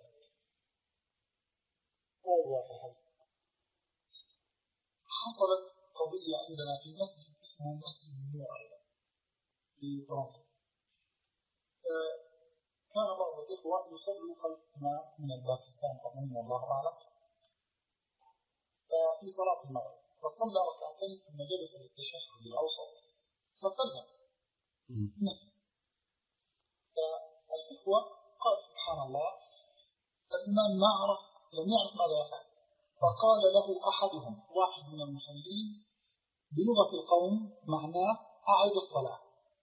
حصلت قضية عندنا في مسجد اسمه مسجد النور أيضا في طرابلس. كان بعض الإخوة يصلوا خلف إمام من الباكستان أظن والله أعلم في صلاة المغرب، فصلى ركعتين ثم جلس للتشهد الأوسط فسلم نسي. فالإخوة قال سبحان الله الإمام ما عرف لم يعرف ماذا يفعل، فقال له أحدهم واحد من المصلين بلغة القوم معناه أعد الصلاة.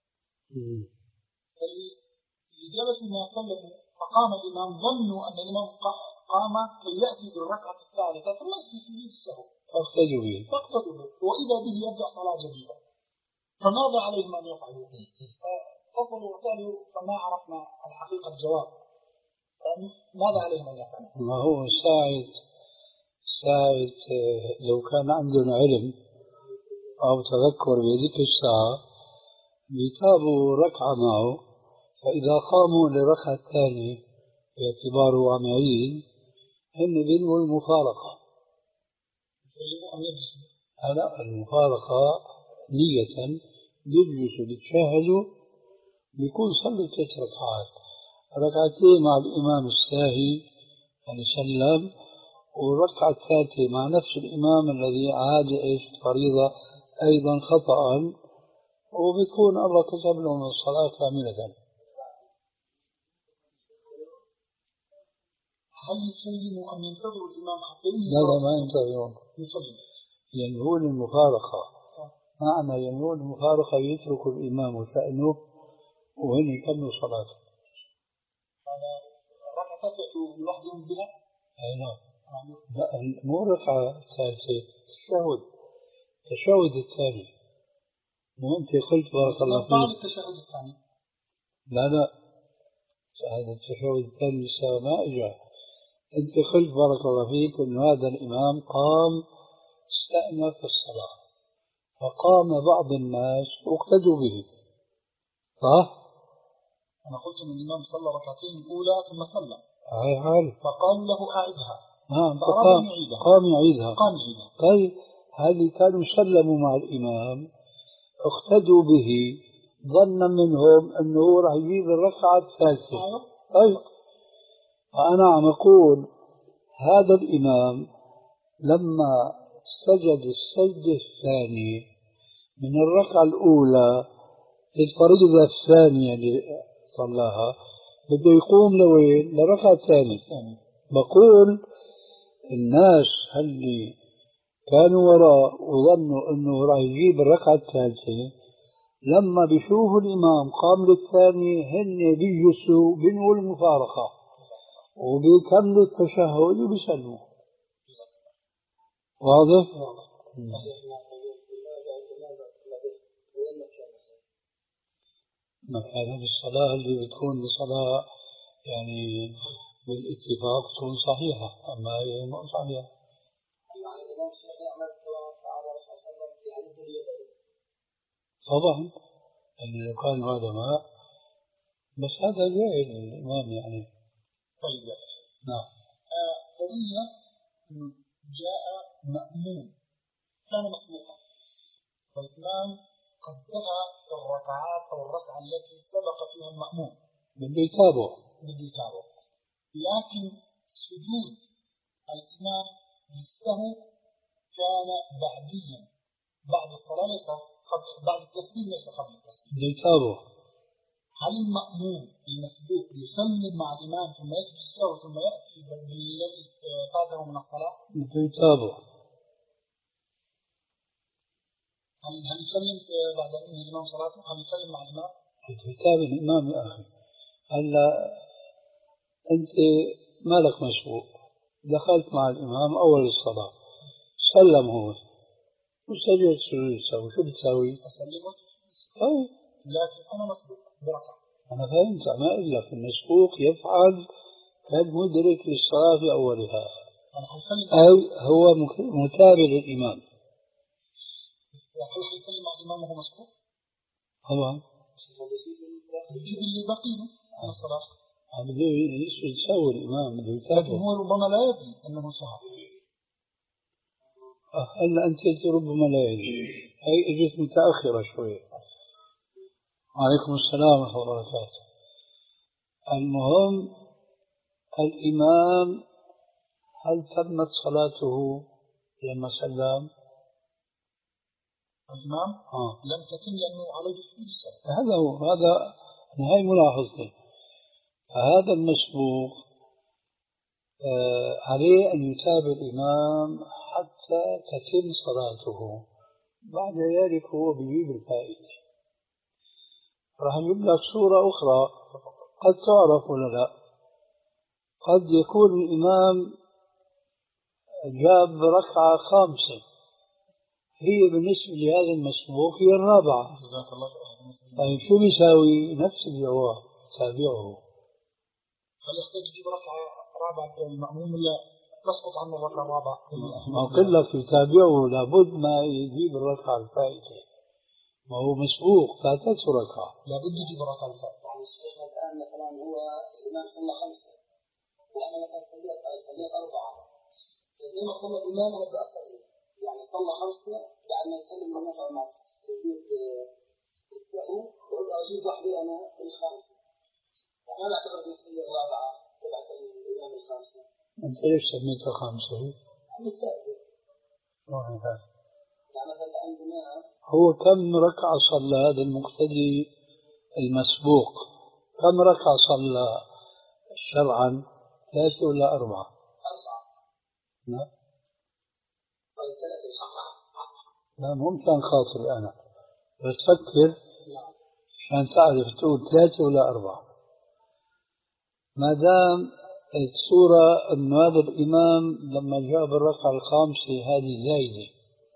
اللي جلسوا ما سلموا فقام الإمام ظنوا أن الإمام قام كي يأتي بالركعة الثالثة ثم يأتي في السهو فاقتدوا به فاقتدوا به وإذا به يبدأ صلاة جديدة، فماذا عليهم أن يفعلوا؟ فقالوا وقالوا فما عرفنا الحقيقة الجواب، ماذا عليهم أن يفعلوا؟ ما هو ساعة ساعة لو كان عندهم علم أو تذكر بذيك الساعة بيتابوا ركعة معه، فإذا قاموا لركعة الثانية باعتباره عم يعيد هن بينوا المفارقة. هلا المفارقة نية يجلسوا يتشاهدوا بيكون صلوا ثلاث ركعات، ركعتين مع الإمام الساهي يعني سلم، والركعة الثالثة مع نفس الإمام الذي عاد إيش فريضة أيضا خطأ، وبيكون الله كتب لهم الصلاة كاملة. هل يسلموا أم ينتظروا الإمام حتى ينهي؟ لا لا ما ينتظرون، ينهون المفارقة. معنى ينهون المفارقة يترك الإمام وشأنه وهن يكملوا صلاته. هذا ركعة تأتوا لوحدهم بها؟ أي نعم. لا مو الركعة الثالثة، التشهد التشهد الثاني. مو أنت قلت بارك الله فيك التشهد الثاني؟ لا لا هذا التشهد الثاني لسه ما إجا. أنت قلت بارك الله فيك أن هذا الإمام قام استأنف الصلاة فقام بعض الناس واقتدوا به، صح؟ أنا قلت أن الإمام صلى ركعتين الأولى ثم سلم. هاي حال. فقالوا له أعدها. نعم فقام قام يعيدها. قام يعيدها. طيب هل كانوا سلموا مع الإمام اقتدوا به ظنا منهم أنه راح يجيب الركعة الثالثة. طيب فأنا عم أقول هذا الإمام لما سجد السجدة الثانية من الركعة الأولى الفريضة الثانية اللي صلاها بده يقوم لوين؟ للركعة الثانية. بقول الناس اللي كانوا وراء وظنوا أنه راح يجيب الركعة الثالثة لما بيشوفوا الإمام قام للثانية هن بيجلسوا بينوا المفارقة وبيكملوا التشهد وبيسلموا. واضح؟ مكانها بالصلاة اللي بتكون بصلاة يعني بالاتفاق تكون صحيحة، أما هي مو صحيحة. طبعا يعني لو كان هذا ما بس هذا جاهل الإمام يعني. طيب نعم. قضية جاء مأمون كان مسبوقا فالإمام قد انتهى الركعات أو الركعة التي سبق فيها المأمون بده يتابع بده يتابع، لكن سجود الإمام للسهو كان بعديا بعد الصلاة ليس قبل، بعد التسليم ليس قبل التسليم. يتابع. هل المأموم المسبوق يسلم مع الإمام ثم يسجد السهو ثم يأتي بالذي فاته من الصلاة؟ يتابع. هل هل يسلم بعد أن ينهي الإمام صلاته؟ هل يسلم مع الإمام؟ يتابع الإمام يا أخي. هلا أنت مالك مسبوق، دخلت مع الإمام أول الصلاة، سلم هو وسجد سجود السهو، شو بتساوي؟ أسلم طيب لكن أنا مسبوق بركعة. أنا فهمت، أنا أقول لك المسبوق يفعل كالمدرك للصلاة في أولها، أي هو متابع للإمام. هل يسلم مع الإمام وهو مسبوق؟ طبعا. يجيب اللي بقي له من الصلاة. بده يسوي الإمام، بده يتابعه. لكن هو ربما لا يدري أنه سهى. هلا أنت ربما لا يدري، هي إجت متأخرة شوي. وعليكم السلام ورحمة الله وبركاته. المهم الإمام هل تمت صلاته لما سلم؟ الإمام آه. لم تتم لأنه عليه سجود السهو. هذا هو، هذا هاي ملاحظتي. فهذا المسبوق آه عليه أن يتابع الإمام حتى تتم صلاته، بعد ذلك هو بيجيب الفائدة. راح نجيب لك صورة أخرى قد تعرف ولا لا. قد يكون الإمام جاب ركعة خامسة، هي بالنسبة لهذا المسبوق هي الرابعة. طيب شو بيساوي؟ نفس الجواب، تابعه. هل يحتاج يجيب ركعة رابعة المأموم ولا تسقط عنه الركعة الرابعة؟ ما قلت لك يتابعه، لابد ما يجيب الركعة الفائتة، ما هو مسبوق فاتته ركعة، لابد يجيب الركعة الفائتة. يعني شيخنا الآن مثلا هو الإمام صلى خمسة وأنا مثلا صليت صليت أربعة، زي ما صلى الإمام أنا بأثر يعني صلى خمسة بعد ما يسلم من نفع مع سجود السهو وأرجع أجيب وحدي أنا الخامسة، يعني أنا أعتبر نفسي الرابعة تبعت الإمام الخامسة. أنت ليش سميتها خامسة؟ مستأذن. يعني مثلا عندنا هو كم ركعة صلى هذا المقتدي المسبوق؟ كم ركعة صلى شرعا؟ ثلاثة ولا أربعة؟ أربعة. لا طيب ثلاثة. لا ممكن خاطري أنا، بس فكر عشان تعرف تقول ثلاثة ولا أربعة. ما دام الصورة أن هذا الإمام لما جاب الركعة الخامسة هذه زايدة،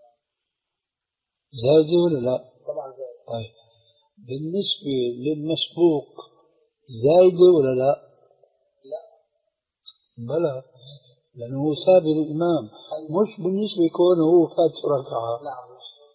زايدة ولا لا؟ طبعا زايدة. طيب بالنسبة للمسبوق زايدة ولا لا؟ لا. بلى، لأنه هو سابق الإمام، مش بالنسبة يكون هو فات ركعة. نعم.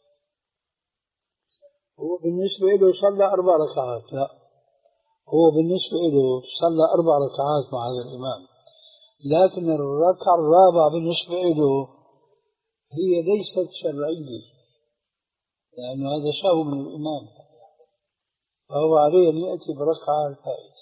هو بالنسبة له صلى أربع ركعات، لا هو بالنسبة له صلى أربع ركعات مع هذا الإمام، لكن الركعة الرابعة بالنسبة له هي ليست شرعية، لأنه هذا شهو من الإمام، فهو عليه أن يأتي بركعة الفائتة.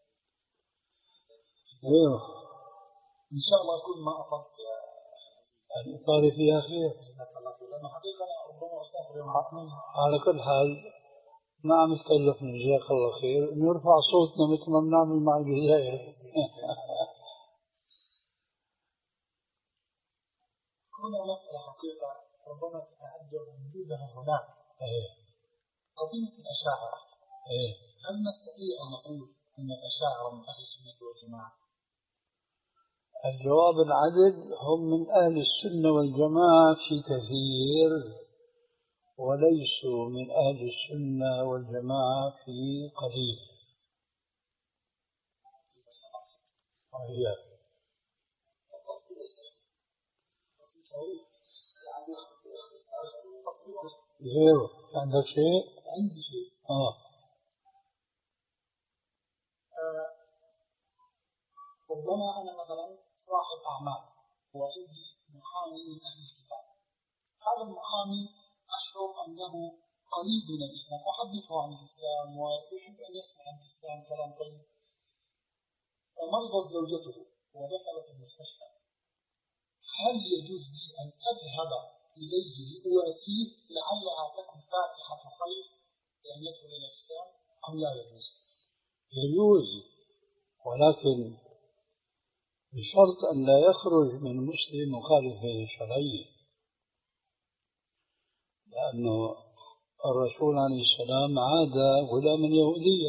أيوه إن شاء الله يكون ما أفضل الإطارة فيها خير. لأنه حقيقة ربما أسافر يوم الاثنين. على كل حال ما عم يتكلفنا جزاك الله خير نرفع صوتنا مثل ما بنعمل مع الجزائر. هنا مسألة حقيقة ربما تتعذر وجودها هناك. قضية الأشاعرة. هل نستطيع أن نقول أن الأشاعرة من أهل السنة والجماعة؟ الجواب العدل هم من أهل السنة والجماعة في كثير، وليسوا من أهل السنة والجماعة في قليل. وهي غيره. عندك شيء؟ عندي شيء. آه. آه. ربما أنا مثلا صاحب أعمال وعندي محامي من أهل الكتاب، هذا المحامي أشعر أنه قريب من الإسلام، أحدثه عن الإسلام ويحب أن يسمع عن الإسلام كلام طيب، فمرضت زوجته ودخلت المستشفى، هل يجوز لي أن أذهب إليه لأواسيه لعلها تكون فاتحة خير لأن يدخل إلى الإسلام أم لا يجوز؟ يجوز، ولكن بشرط أن لا يخرج من مسلم مخالف شرعي، لأنه الرسول عليه السلام عاد غلاما يهوديا،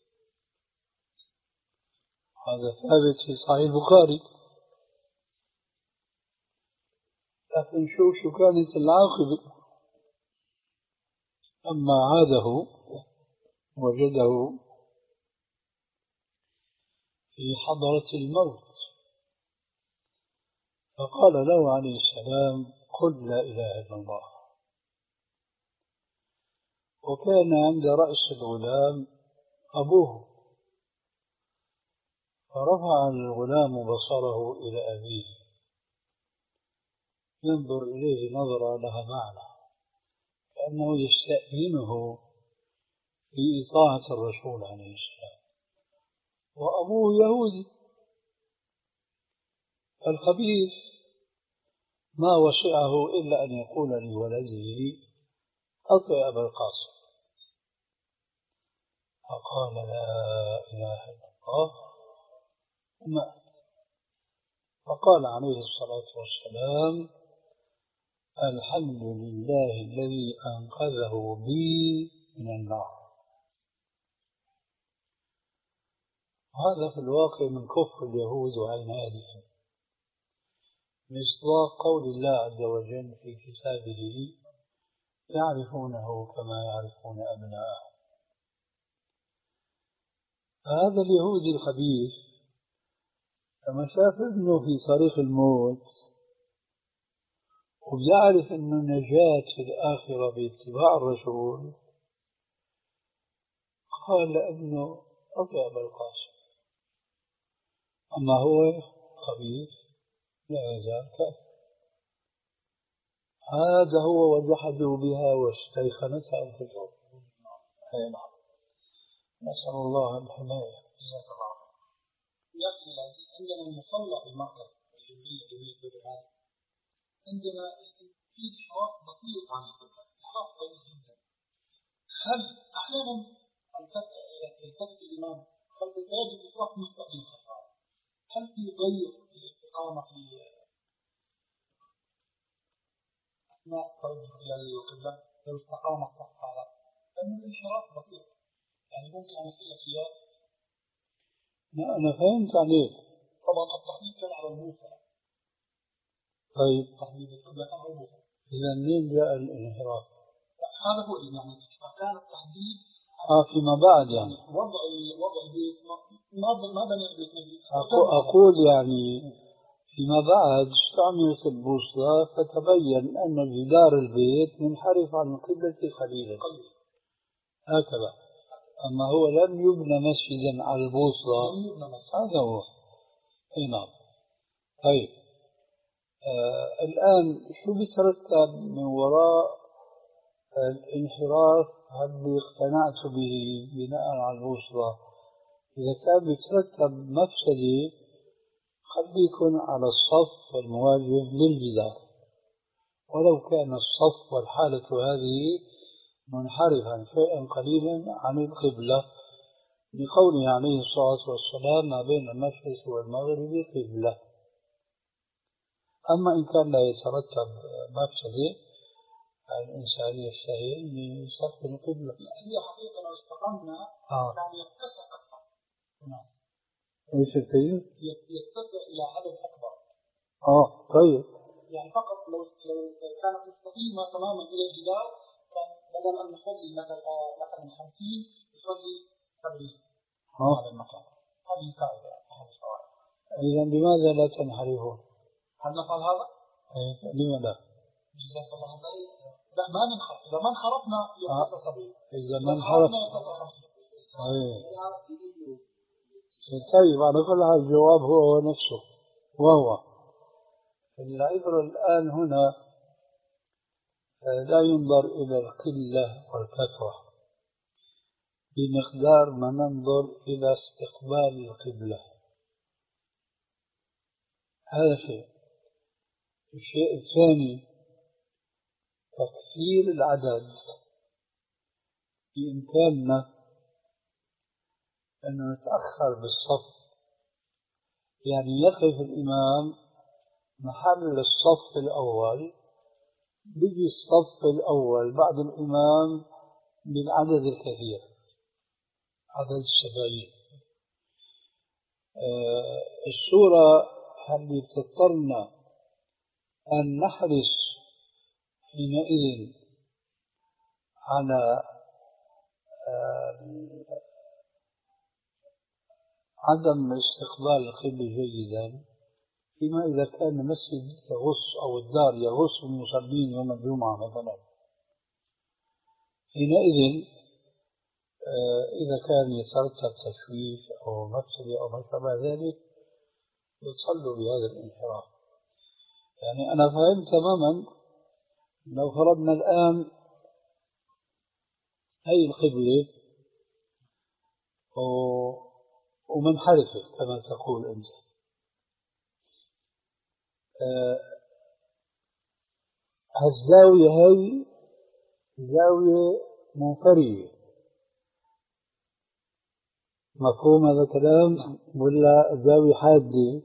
هذا ثابت في صحيح البخاري. لكن شوف شو كانت العاقبة، أما عاده وجده في حضرة الموت فقال له عليه السلام قل لا إله إلا الله. وكان عند رأس الغلام أبوه، فرفع الغلام بصره إلى أبيه ينظر إليه نظرة لها معنى، كأنه يستأذنه في إطاعة الرسول عليه السلام، وأبوه يهودي. الخبيث ما وسعه إلا أن يقول لولده أطع أبا القاسم، فقال لا إله إلا الله ومات. فقال عليه الصلاة والسلام الحمد لله الذي أنقذه بي من النار. هذا في الواقع من كفر اليهود وعنادهم، مصداق قول الله عز وجل في كتابه يعرفونه كما يعرفون أبناءهم. هذا اليهودي الخبيث لما شاف ابنه في طريق الموت وبيعرف أنه النجاة في الآخرة باتباع الرسول، قال لابنه أطع أبا القاسم. أما هو خبيث لا يزال كافر. هذا هو وجحدوا بها واستيقنتها أنفسهم. أي نعم، نسأل الله الحماية. جزاك الله خير. يا أخي العزيز، عندنا المصلى بالمركز الجبرية جميع الدرعات، عندنا في انحراف بسيط عن القبلة، انحراف قليل جدا. هل أحيانا يلتفت الإمام خلف الزواج بصف مستقيم، هل في ضيق في الاستقامة في أثناء توجه إلى القبلة لو استقام الصف هذا؟ لأن الانحراف بسيط، يعني ممكن أن أقول لك إياه. لا أنا فهمت عليك. طبعا التحديد كان على الموسى. طيب تحديد القبلة كان على الموسى. إذا منين جاء الانحراف؟ هذا هو يعني كان التحديد آه فيما بعد يعني وضع وضع البيت ما ما بنى البيت. أقول يعني فيما بعد استعملت البوصلة فتبين أن جدار البيت منحرف عن القبلة قليلا هكذا. أما هو لم يبنى مسجدا على البوصلة، هذا هو. أي نعم. طيب آه الآن شو بيترتب من وراء الانحراف اللي اقتنعت به بناء على البوصلة؟ إذا كان بيترتب مفسدة خليكن على الصف المواجه للجدار، ولو كان الصف والحالة هذه منحرفا شيئا قليلا عن القبلة، لقوله عليه الصلاة والسلام ما بين المشرق والمغرب قبلة. أما إن كان لا يترتب مفسدة الإنسان يستحي أن يستقبل القبلة. هي حقيقة لو استقمنا آه. كان يتسع أكثر. نعم. ايش السيد؟ يتسع إلى عدد أكبر. آه طيب. يعني فقط لو لو كانت مستقيمة تماما إلى الجدار كان بدل أن نصلي مثلا مثلا خمسين يصلي سبعين. آه. هذا المكان. هذه قاعدة أهل الشوارع. إذا لماذا لا تنحرفون؟ هل نفعل هذا؟ إيه لماذا؟ جزاك الله خير. لا ما ننحرف، إذا ما انحرفنا يتسع سبعين. إذا ما انحرفنا يتسع خمسين. أيه. طيب على كل حال الجواب هو هو نفسه، وهو العبرة الآن هنا لا ينظر إلى القلة والكثرة بمقدار ما ننظر إلى استقبال القبلة. هذا شيء. الشيء الثاني تكثير العدد. بإمكاننا أن نتأخر بالصف، يعني يقف الإمام محل الصف الأول، بيجي الصف الأول بعد الإمام بالعدد الكثير، عدد السبعين. آه الصورة اللي بتضطرنا أن نحرص حينئذ على آه عدم استقبال القبلة جيدا، فيما إذا كان المسجد يغص أو الدار يغص المصلين يوم الجمعة مثلا، حينئذ آه إذا كان يترتب تشويش أو مفسدة أو ما شابه ذلك يصلوا بهذا الانحراف. يعني أنا فهمت تماما لو فرضنا الآن هي القبلة ومنحرفة كما تقول أنت، آه الزاوية هي زاوية منفردة، مفهوم هذا الكلام ولا زاوية حادة؟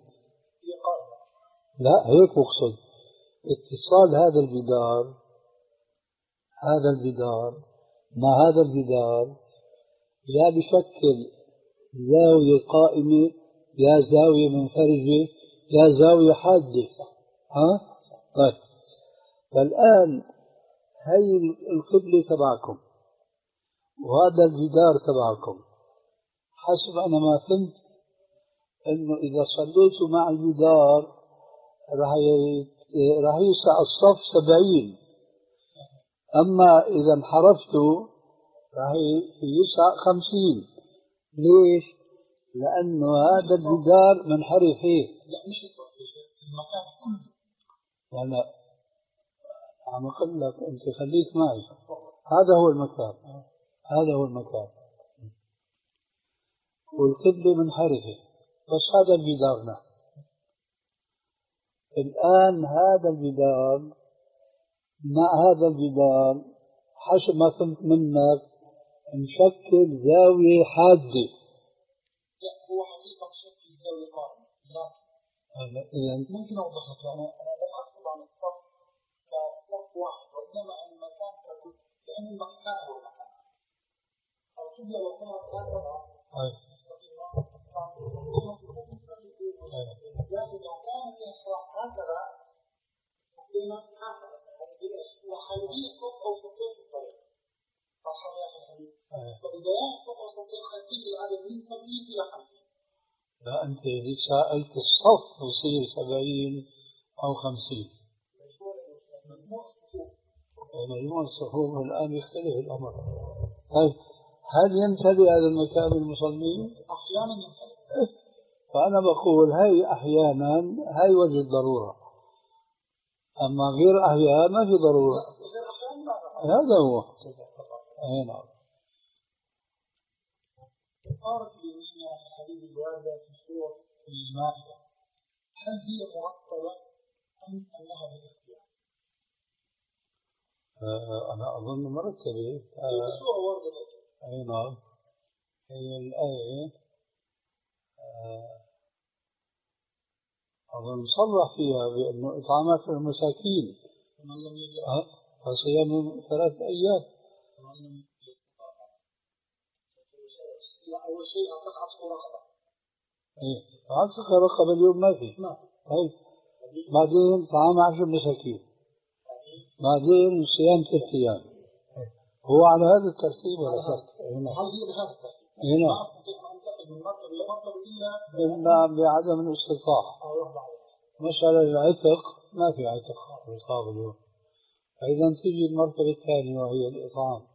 لا هيك أقصد، اتصال هذا الجدار هذا الجدار مع هذا الجدار يا بشكل زاوية قائمة يا زاوية منفرجة يا زاوية حادة. ها؟ طيب فالآن هي القبلة تبعكم وهذا الجدار تبعكم، حسب أنا ما فهمت إنه إذا صليتوا مع الجدار راح راح يسع الصف سبعين، أما إذا انحرفتوا راح يسع خمسين. ليش؟ لأنه هذا الجدار منحرف فيه. لا مش الصف، المكان كله. ولا عم أقول لك أنت خليك معي، هذا هو المكان، هذا هو المكان والقبلة منحرفة، بس هذا الجدارنا. الآن هذا الجدار مع هذا الجدار حسب ما فهمت منك نشكل زاوية حادة. لا هو حقيقة شكل زاوية قائمة، لكن ممكن أوضح لك. أنا أنا لم أقصد عن الصف كصف واحد، وإنما المكان ككل، لأن المكان هو المكان. القبلة لو كانت هكذا لكن لو كانت الانحراف هكذا قلنا هكذا وحاليا صف أو صفين في الطريق. فإذا يحصل أو صفين خمسين العدد من سبعين إلى خمسين. لا أنت سألت الصف يصير سبعين أو خمسين. مجموع الصفوف الآن يختلف الأمر. طيب هل يمتلئ هذا المكان بالمصلين؟ أحيانا يمتلئ. فأنا بقول هاي أحيانا هاي وجه الضرورة، أما غير أحيانا ما في ضرورة. هذا هو. أي نعم. صارت اليمين في حديث الواردة في سورة المائدة، هل هي مرتبة أم أنها بالاختيار؟ آه أنا أظن مرتبة. آه السورة واردة. أي نعم. هي الآية آه أظن صرح فيها بأنه إطعامات المساكين فصيام ثلاث أيام. أول شيء أعطيك عتق رقبة. إيه عتق رقبة اليوم ما في. طيب بعدين طعام عشر مساكين، بعدين صيام ثلاث أيام. هو على هذا الترتيب ولا فرق؟ هل هي بهذا الترتيب؟ هنا من مرتبة إلى مرتبة إلا بعدم الاستطاعة. مسألة العتق ما في عتق رقاب اليوم، فإذا تجي المرتبة الثانية وهي الإطعام.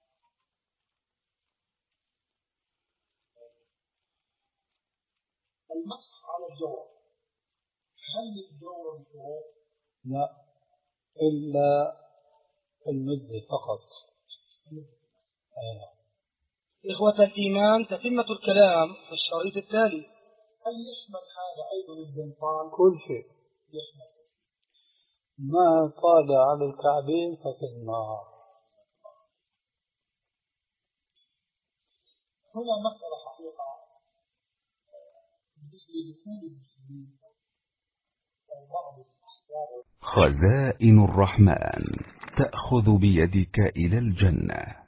المسح على الجوع، هل الجوع بشروط؟ لا إلا المدة فقط. آه. إخوة الإيمان، تتمة الكلام في الشريط التالي. هل يشمل هذا أيضا البنطال؟ كل شيء يشمل. ما طال على الكعبين ففي النار. هنا مسألة حقيقة بالنسبة لكل المسلمين أو بعض الأحزاب. خزائن الرحمن تأخذ بيدك إلى الجنة.